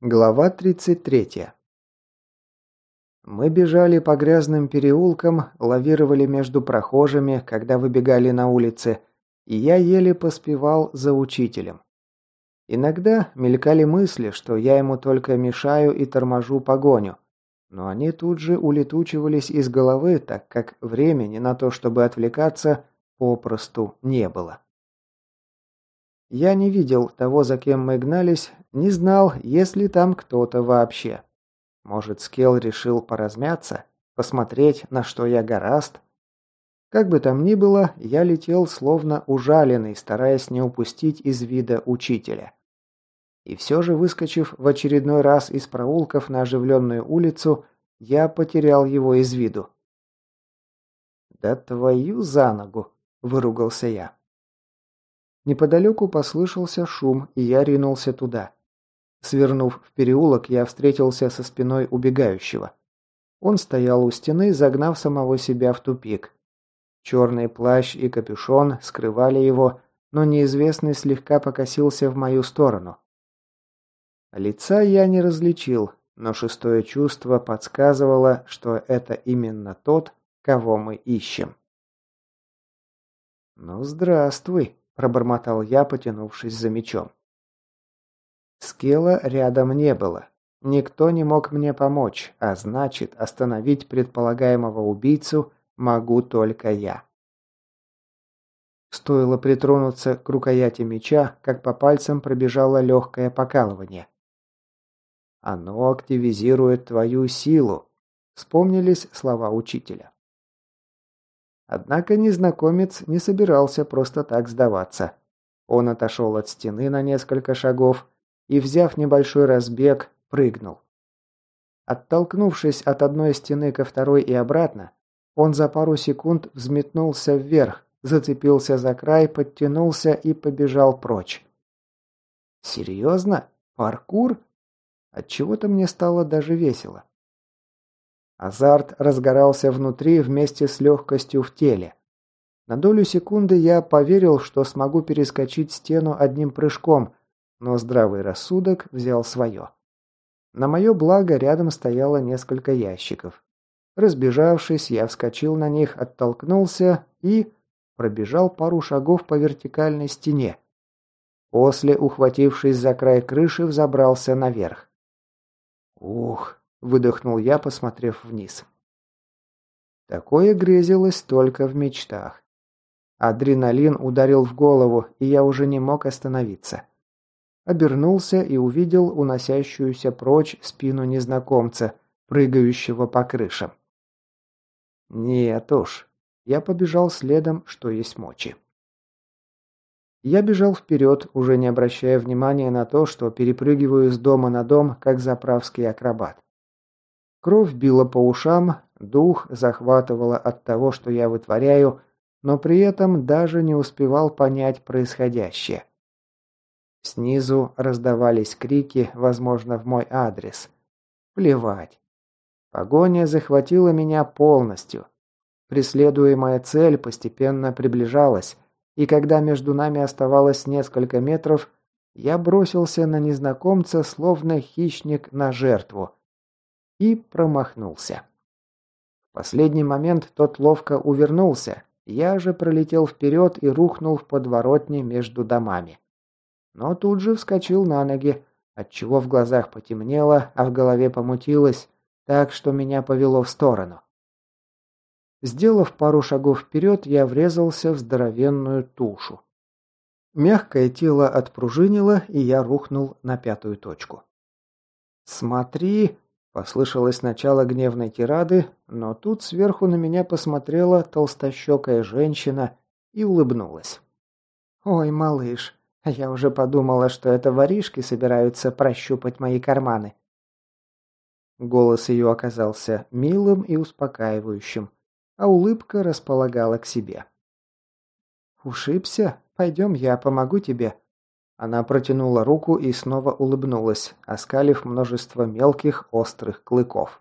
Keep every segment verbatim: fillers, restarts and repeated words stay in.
Глава тридцать третья. Мы бежали по грязным переулкам, лавировали между прохожими, когда выбегали на улицы, и я еле поспевал за учителем. Иногда мелькали мысли, что я ему только мешаю и торможу погоню, но они тут же улетучивались из головы, так как времени на то, чтобы отвлекаться, попросту не было. Я не видел того, за кем мы гнались, не знал, есть ли там кто-то вообще. Может, Скелл решил поразмяться, посмотреть, на что я горазд? Как бы там ни было, я летел словно ужаленный, стараясь не упустить из вида учителя. И все же, выскочив в очередной раз из проулков на оживленную улицу, я потерял его из виду. «Да твою за ногу!» – выругался я. Неподалеку послышался шум, и я ринулся туда. Свернув в переулок, я встретился со спиной убегающего. Он стоял у стены, загнав самого себя в тупик. Черный плащ и капюшон скрывали его, но неизвестный слегка покосился в мою сторону. Лица я не различил, но шестое чувство подсказывало, что это именно тот, кого мы ищем. «Ну, здравствуй», – пробормотал я, потянувшись за мечом. Скелла рядом не было. Никто не мог мне помочь, а значит, остановить предполагаемого убийцу могу только я. Стоило притронуться к рукояти меча, как по пальцам пробежало легкое покалывание. «Оно активизирует твою силу», – вспомнились слова учителя. Однако незнакомец не собирался просто так сдаваться. Он отошел от стены на несколько шагов и, взяв небольшой разбег, прыгнул. Оттолкнувшись от одной стены ко второй и обратно, он за пару секунд взметнулся вверх, зацепился за край, подтянулся и побежал прочь. «Серьезно? Паркур?» Отчего-то мне стало даже весело. Азарт разгорался внутри вместе с легкостью в теле. На долю секунды я поверил, что смогу перескочить стену одним прыжком, но здравый рассудок взял свое. На мое благо рядом стояло несколько ящиков. Разбежавшись, я вскочил на них, оттолкнулся и пробежал пару шагов по вертикальной стене. После, ухватившись за край крыши, взобрался наверх. «Ух!» – выдохнул я, посмотрев вниз. Такое грезилось только в мечтах. Адреналин ударил в голову, и я уже не мог остановиться. Обернулся и увидел уносящуюся прочь спину незнакомца, прыгающего по крышам. Нет уж, я побежал следом, что есть мочи. Я бежал вперед, уже не обращая внимания на то, что перепрыгиваю с дома на дом, как заправский акробат. Кровь била по ушам, дух захватывало от того, что я вытворяю, но при этом даже не успевал понять происходящее. Снизу раздавались крики, возможно, в мой адрес. Плевать. Погоня захватила меня полностью. Преследуемая цель постепенно приближалась, и когда между нами оставалось несколько метров, я бросился на незнакомца, словно хищник на жертву. И промахнулся. В последний момент тот ловко увернулся, я же пролетел вперед и рухнул в подворотне между домами. Но тут же вскочил на ноги, отчего в глазах потемнело, а в голове помутилось, так что меня повело в сторону. Сделав пару шагов вперед, я врезался в здоровенную тушу. Мягкое тело отпружинило, и я рухнул на пятую точку. «Смотри!» – послышалось начало гневной тирады, но тут сверху на меня посмотрела толстощекая женщина и улыбнулась. «Ой, малыш, я уже подумала, что это воришки собираются прощупать мои карманы». Голос ее оказался милым и успокаивающим, а улыбка располагала к себе. «Ушибся? Пойдем, я помогу тебе». Она протянула руку и снова улыбнулась, оскалив множество мелких острых клыков.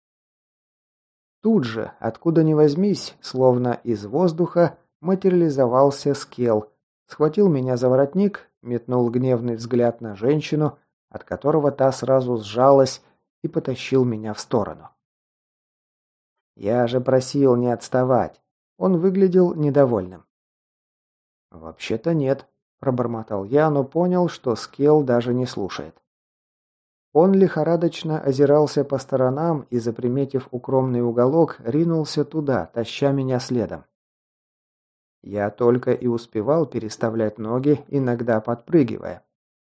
Тут же, откуда ни возьмись, словно из воздуха, материализовался Скелл, схватил меня за воротник, метнул гневный взгляд на женщину, от которого та сразу сжалась и потащил меня в сторону. Я же просил не отставать. Он выглядел недовольным. «Вообще-то нет», – пробормотал я, но понял, что Скелл даже не слушает. Он лихорадочно озирался по сторонам и, заприметив укромный уголок, ринулся туда, таща меня следом. Я только и успевал переставлять ноги, иногда подпрыгивая.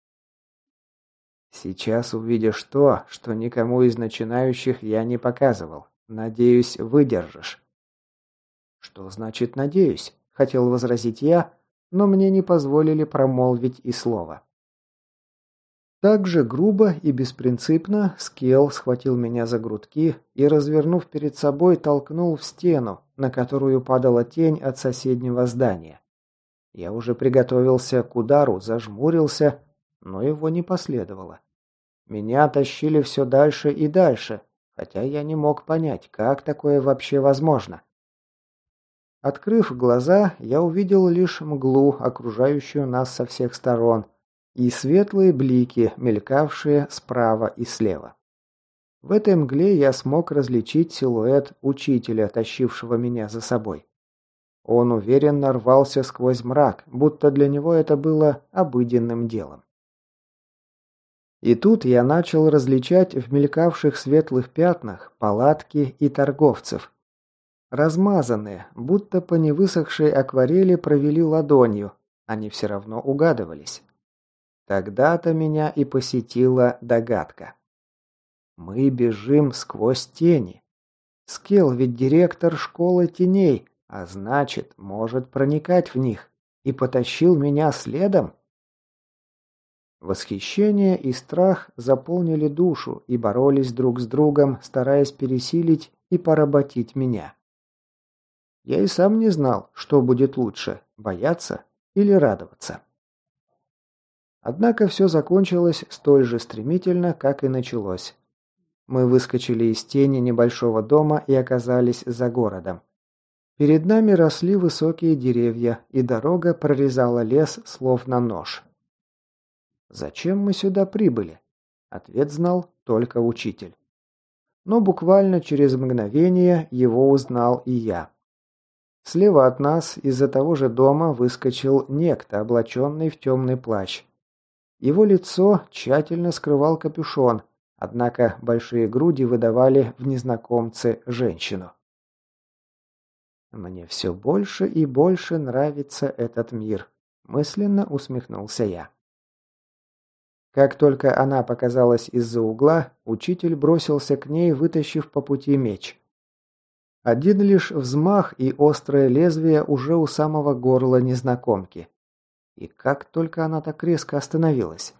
«Сейчас увидишь то, что никому из начинающих я не показывал. Надеюсь, выдержишь». «Что значит «надеюсь»?» – хотел возразить я, но мне не позволили промолвить и слова. Так же грубо и беспринципно Скелл схватил меня за грудки и, развернув перед собой, толкнул в стену, на которую падала тень от соседнего здания. Я уже приготовился к удару, зажмурился, но его не последовало. Меня тащили все дальше и дальше, хотя я не мог понять, как такое вообще возможно. Открыв глаза, я увидел лишь мглу, окружающую нас со всех сторон, и светлые блики, мелькавшие справа и слева. В этой мгле я смог различить силуэт учителя, тащившего меня за собой. Он уверенно рвался сквозь мрак, будто для него это было обыденным делом. И тут я начал различать в мелькавших светлых пятнах палатки и торговцев. Размазанные, будто по невысохшей акварели провели ладонью, они все равно угадывались. Тогда-то меня и посетила догадка. Мы бежим сквозь тени. Скелл ведь директор школы теней, а значит, может проникать в них. И потащил меня следом. Восхищение и страх заполнили душу и боролись друг с другом, стараясь пересилить и поработить меня. Я и сам не знал, что будет лучше – бояться или радоваться. Однако все закончилось столь же стремительно, как и началось. Мы выскочили из тени небольшого дома и оказались за городом. Перед нами росли высокие деревья, и дорога прорезала лес, словно нож. Зачем мы сюда прибыли? Ответ знал только учитель. Но буквально через мгновение его узнал и я. Слева от нас из-за того же дома выскочил некто, облаченный в темный плащ. Его лицо тщательно скрывал капюшон, однако большие груди выдавали в незнакомце женщину. «Мне все больше и больше нравится этот мир», – мысленно усмехнулся я. Как только она показалась из-за угла, учитель бросился к ней, вытащив по пути меч. Один лишь взмах, и острое лезвие уже у самого горла незнакомки. И как только она так резко остановилась.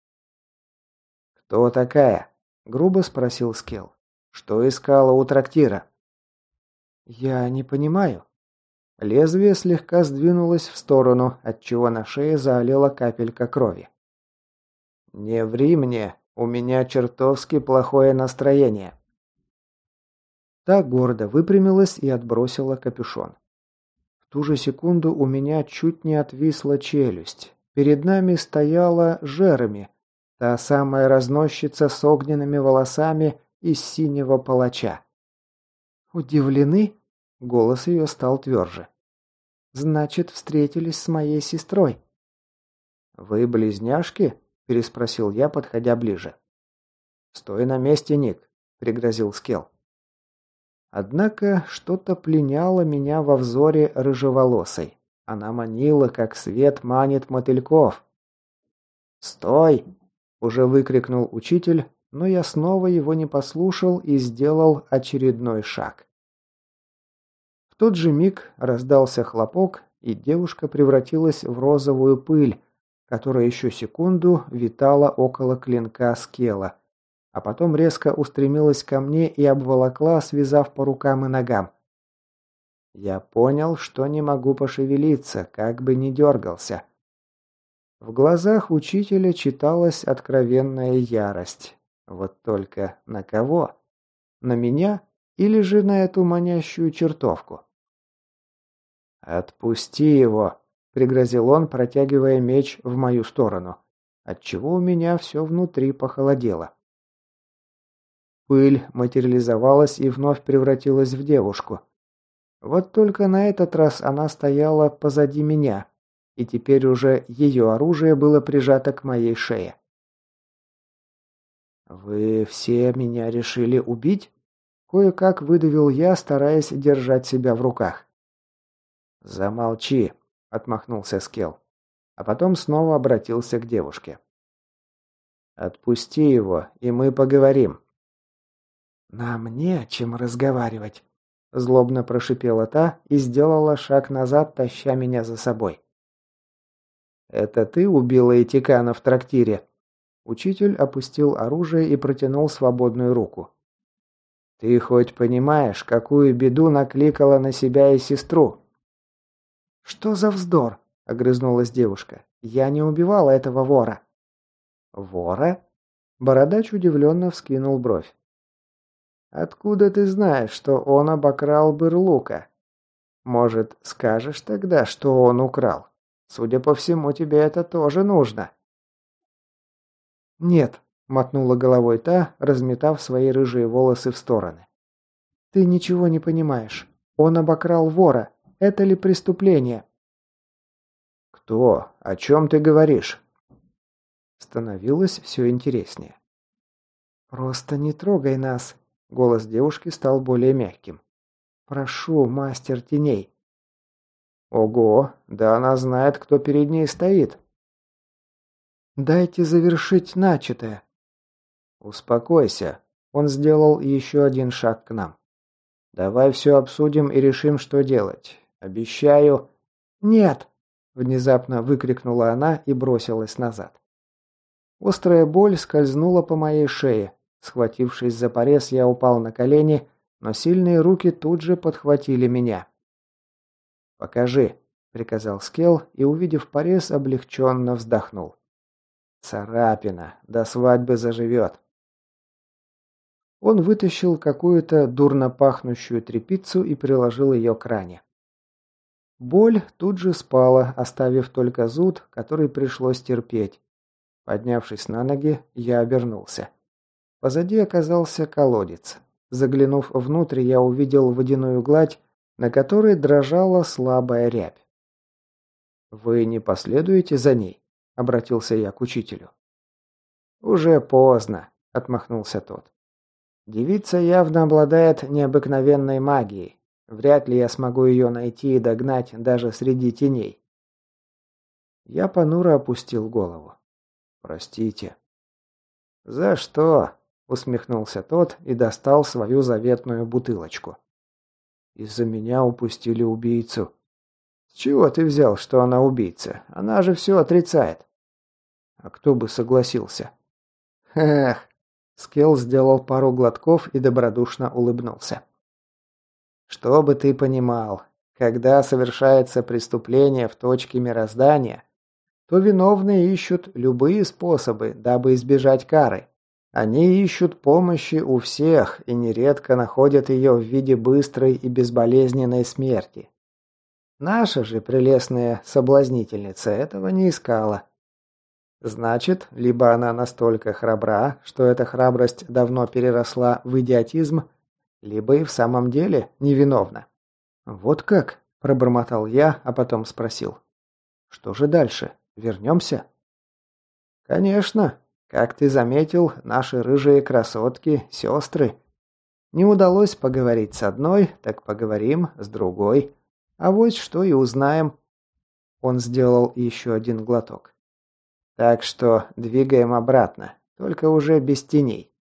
«Кто такая?» – грубо спросил Скелл. «Что искала у трактира?» «Я не понимаю». Лезвие слегка сдвинулось в сторону, отчего на шее заолела капелька крови. «Не ври мне, у меня чертовски плохое настроение». Та гордо выпрямилась и отбросила капюшон. В ту же секунду у меня чуть не отвисла челюсть. Перед нами стояла Жереми, та самая разносчица с огненными волосами из синего палача. «Удивлены?» — голос ее стал тверже. «Значит, встретились с моей сестрой». «Вы близняшки?» – переспросил я, подходя ближе. «Стой на месте, Ник», – пригрозил Скелл. Однако что-то пленяло меня во взоре рыжеволосой. Она манила, как свет манит мотыльков. «Стой!» – уже выкрикнул учитель, но я снова его не послушал и сделал очередной шаг. В тот же миг раздался хлопок, и девушка превратилась в розовую пыль, которая еще секунду витала около клинка Скелла, а потом резко устремилась ко мне и обволокла, связав по рукам и ногам. Я понял, что не могу пошевелиться, как бы ни дергался. В глазах учителя читалась откровенная ярость. Вот только на кого? На меня или же на эту манящую чертовку? «Отпусти его!» – пригрозил он, протягивая меч в мою сторону. отчего у меня все внутри похолодело. Пыль материализовалась и вновь превратилась в девушку. Вот только на этот раз она стояла позади меня, и теперь уже ее оружие было прижато к моей шее. «Вы все меня решили убить?» Кое-как выдавил я, стараясь держать себя в руках. «Замолчи», — отмахнулся Скелл, а потом снова обратился к девушке. «Отпусти его, и мы поговорим». «Нам не о чем разговаривать», — злобно прошипела та и сделала шаг назад, таща меня за собой. «Это ты убила Этикана в трактире?» Учитель опустил оружие и протянул свободную руку. «Ты хоть понимаешь, какую беду накликала на себя и сестру?» «Что за вздор?» — огрызнулась девушка. «Я не убивала этого вора». «Вора?» Бородач удивленно вскинул бровь. «Откуда ты знаешь, что он обокрал Бырлука? Может, скажешь тогда, что он украл? Судя по всему, тебе это тоже нужно». «Нет», — мотнула головой та, разметав свои рыжие волосы в стороны. «Ты ничего не понимаешь. Он обокрал вора. Это ли преступление?» «Кто? О чем ты говоришь?» Становилось все интереснее. «Просто не трогай нас», — голос девушки стал более мягким. «Прошу, мастер теней». «Ого, да она знает, кто перед ней стоит». «Дайте завершить начатое». «Успокойся», — он сделал еще один шаг к нам. «Давай все обсудим и решим, что делать. Обещаю...» «Нет!» — внезапно выкрикнула она и бросилась назад. Острая боль скользнула по моей шее. Схватившись за порез, я упал на колени, но сильные руки тут же подхватили меня. «Покажи», — приказал Скелл и, увидев порез, облегченно вздохнул. «Царапина. До свадьбы заживет». Он вытащил какую-то дурно пахнущую тряпицу и приложил ее к ране. Боль тут же спала, оставив только зуд, который пришлось терпеть. Поднявшись на ноги, я обернулся. Позади оказался колодец. Заглянув внутрь, я увидел водяную гладь, на которой дрожала слабая рябь. «Вы не последуете за ней?» — обратился я к учителю. «Уже поздно», — отмахнулся тот. «Девица явно обладает необыкновенной магией. Вряд ли я смогу ее найти и догнать даже среди теней». Я понуро опустил голову. «Простите». «За что?» — усмехнулся тот и достал свою заветную бутылочку. «Из-за меня упустили убийцу». «С чего ты взял, что она убийца? Она же все отрицает». «А кто бы согласился?» «Эх!» — Скелл сделал пару глотков и добродушно улыбнулся. «Чтобы ты понимал, когда совершается преступление в точке мироздания, то виновные ищут любые способы, дабы избежать кары. Они ищут помощи у всех и нередко находят ее в виде быстрой и безболезненной смерти. Наша же прелестная соблазнительница этого не искала. Значит, либо она настолько храбра, что эта храбрость давно переросла в идиотизм, либо и в самом деле невиновна. «Вот как?» – пробормотал я, а потом спросил. «Что же дальше? Вернемся?» «Конечно. Как ты заметил, наши рыжие красотки – сестры. Не удалось поговорить с одной, так поговорим с другой. А вот что и узнаем». Он сделал еще один глоток. «Так что двигаем обратно, только уже без теней».